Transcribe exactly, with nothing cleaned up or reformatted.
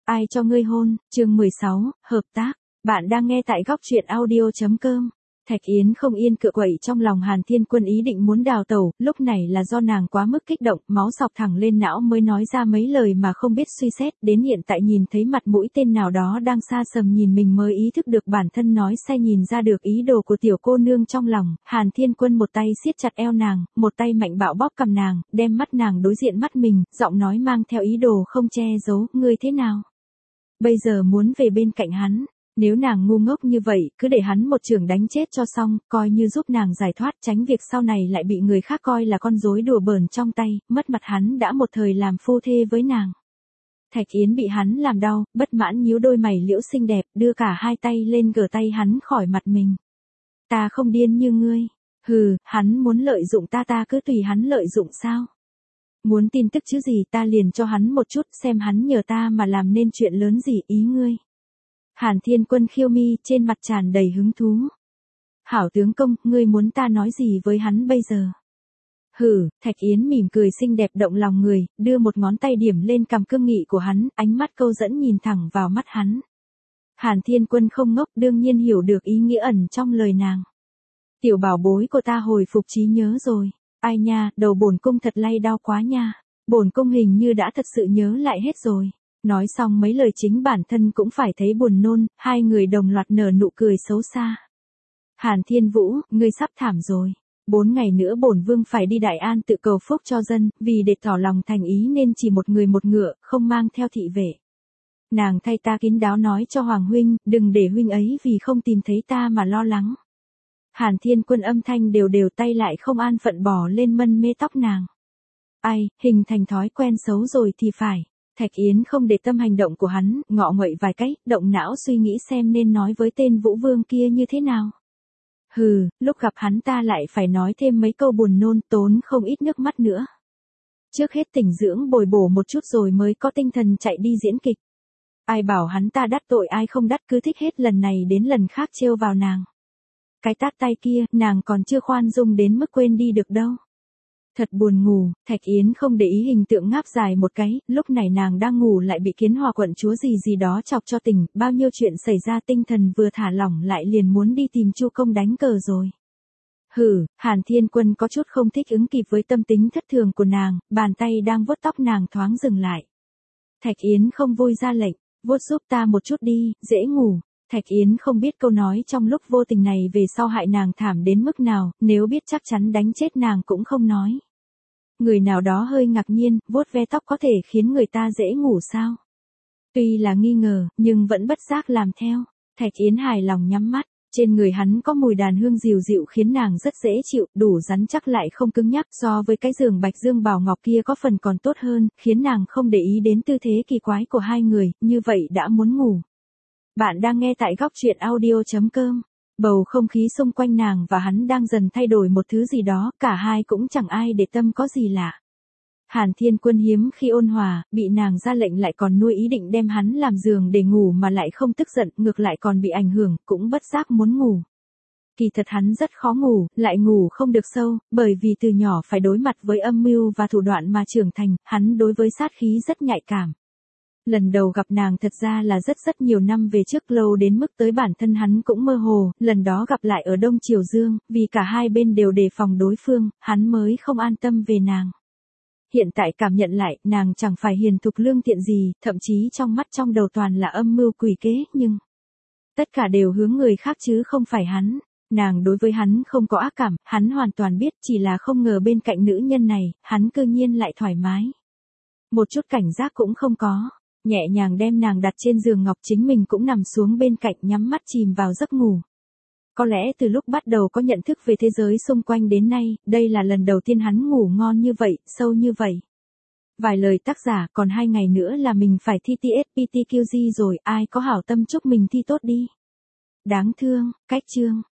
Ai cho ngươi hôn, chương mười sáu, hợp tác. Bạn đang nghe tại góc truyện audio chấm com. Thạch Yến không yên cựa quậy trong lòng Hàn Thiên Quân ý định muốn đào tẩu, lúc này là do nàng quá mức kích động, máu sọc thẳng lên não mới nói ra mấy lời mà không biết suy xét, đến hiện tại nhìn thấy mặt mũi tên nào đó đang xa sầm nhìn mình mới ý thức được bản thân nói sai, nhìn ra được ý đồ của tiểu cô nương trong lòng. Hàn Thiên Quân một tay siết chặt eo nàng, một tay mạnh bạo bóp cầm nàng, đem mắt nàng đối diện mắt mình, giọng nói mang theo ý đồ không che giấu, ngươi thế nào? Bây giờ muốn về bên cạnh hắn. Nếu nàng ngu ngốc như vậy, cứ để hắn một chưởng đánh chết cho xong, coi như giúp nàng giải thoát, tránh việc sau này lại bị người khác coi là con rối đùa bỡn trong tay, mất mặt hắn đã một thời làm phu thê với nàng. Thạch Yến bị hắn làm đau, bất mãn nhíu đôi mày liễu xinh đẹp, đưa cả hai tay lên gỡ tay hắn khỏi mặt mình. Ta không điên như ngươi. Hừ, hắn muốn lợi dụng ta ta cứ tùy hắn lợi dụng sao? Muốn tin tức chứ gì, ta liền cho hắn một chút, xem hắn nhờ ta mà làm nên chuyện lớn gì, ý ngươi. Hàn Thiên Quân khiêu mi, trên mặt tràn đầy hứng thú. Hảo tướng công, ngươi muốn ta nói gì với hắn bây giờ? Hừ, Thạch Yến mỉm cười xinh đẹp động lòng người, đưa một ngón tay điểm lên cằm cương nghị của hắn, ánh mắt câu dẫn nhìn thẳng vào mắt hắn. Hàn Thiên Quân không ngốc, đương nhiên hiểu được ý nghĩa ẩn trong lời nàng. Tiểu bảo bối của ta hồi phục trí nhớ rồi. Ai nha, đầu bổn cung thật lay đau quá nha. Bổn cung hình như đã thật sự nhớ lại hết rồi. Nói xong mấy lời chính bản thân cũng phải thấy buồn nôn, hai người đồng loạt nở nụ cười xấu xa. Hàn Thiên Vũ, ngươi sắp thảm rồi. Bốn ngày nữa bổn vương phải đi Đại An tự cầu phúc cho dân, vì để tỏ lòng thành ý nên chỉ một người một ngựa, không mang theo thị vệ. Nàng thay ta kín đáo nói cho Hoàng huynh, đừng để huynh ấy vì không tìm thấy ta mà lo lắng. Hàn Thiên Quân âm thanh đều đều, tay lại không an phận bỏ lên mân mê tóc nàng. Ai, hình thành thói quen xấu rồi thì phải. Thạch Yến không để tâm hành động của hắn, ngọ nguậy vài cái, động não suy nghĩ xem nên nói với tên Vũ Vương kia như thế nào. Hừ, lúc gặp hắn ta lại phải nói thêm mấy câu buồn nôn, tốn không ít nước mắt nữa. Trước hết tỉnh dưỡng bồi bổ một chút rồi mới có tinh thần chạy đi diễn kịch. Ai bảo hắn ta đắc tội ai không đắc, cứ thích hết lần này đến lần khác trêu vào nàng. Cái tát tay kia, nàng còn chưa khoan dung đến mức quên đi được đâu. Thật buồn ngủ, Thạch Yến không để ý hình tượng ngáp dài một cái, lúc này nàng đang ngủ lại bị Kiến Hòa quận chúa gì gì đó chọc cho tỉnh, bao nhiêu chuyện xảy ra tinh thần vừa thả lỏng lại liền muốn đi tìm Chu Công đánh cờ rồi. Hừ, Hàn Thiên Quân có chút không thích ứng kịp với tâm tính thất thường của nàng, bàn tay đang vuốt tóc nàng thoáng dừng lại. Thạch Yến không vui ra lệnh, vuốt giúp ta một chút đi, dễ ngủ. Thạch Yến không biết câu nói trong lúc vô tình này về sau hại nàng thảm đến mức nào, nếu biết chắc chắn đánh chết nàng cũng không nói. Người nào đó hơi ngạc nhiên, vuốt ve tóc có thể khiến người ta dễ ngủ sao? Tuy là nghi ngờ, nhưng vẫn bất giác làm theo. Thạch Yến hài lòng nhắm mắt, trên người hắn có mùi đàn hương dịu dịu khiến nàng rất dễ chịu, đủ rắn chắc lại không cứng nhắc, so với cái giường bạch dương bảo ngọc kia có phần còn tốt hơn, khiến nàng không để ý đến tư thế kỳ quái của hai người, như vậy đã muốn ngủ. Bạn đang nghe tại góc truyện audio chấm com. Bầu không khí xung quanh nàng và hắn đang dần thay đổi một thứ gì đó, cả hai cũng chẳng ai để tâm có gì lạ. Hàn Thiên Quân hiếm khi ôn hòa, bị nàng ra lệnh lại còn nuôi ý định đem hắn làm giường để ngủ mà lại không tức giận, ngược lại còn bị ảnh hưởng, cũng bất giác muốn ngủ. Kỳ thật hắn rất khó ngủ, lại ngủ không được sâu, bởi vì từ nhỏ phải đối mặt với âm mưu và thủ đoạn mà trưởng thành, hắn đối với sát khí rất nhạy cảm. Lần đầu gặp nàng thật ra là rất rất nhiều năm về trước, lâu đến mức tới bản thân hắn cũng mơ hồ, lần đó gặp lại ở Đông Triều Dương, vì cả hai bên đều đề phòng đối phương, hắn mới không an tâm về nàng. Hiện tại cảm nhận lại, nàng chẳng phải hiền thục lương thiện gì, thậm chí trong mắt trong đầu toàn là âm mưu quỷ kế, nhưng tất cả đều hướng người khác chứ không phải hắn. Nàng đối với hắn không có ác cảm, hắn hoàn toàn biết, chỉ là không ngờ bên cạnh nữ nhân này, hắn cư nhiên lại thoải mái. Một chút cảnh giác cũng không có. Nhẹ nhàng đem nàng đặt trên giường ngọc, chính mình cũng nằm xuống bên cạnh nhắm mắt chìm vào giấc ngủ. Có lẽ từ lúc bắt đầu có nhận thức về thế giới xung quanh đến nay, đây là lần đầu tiên hắn ngủ ngon như vậy, sâu như vậy. Vài lời tác giả, còn hai ngày nữa là mình phải thi tê ét pê tê quy giê rồi, ai có hảo tâm chúc mình thi tốt đi. Đáng thương, cách chương.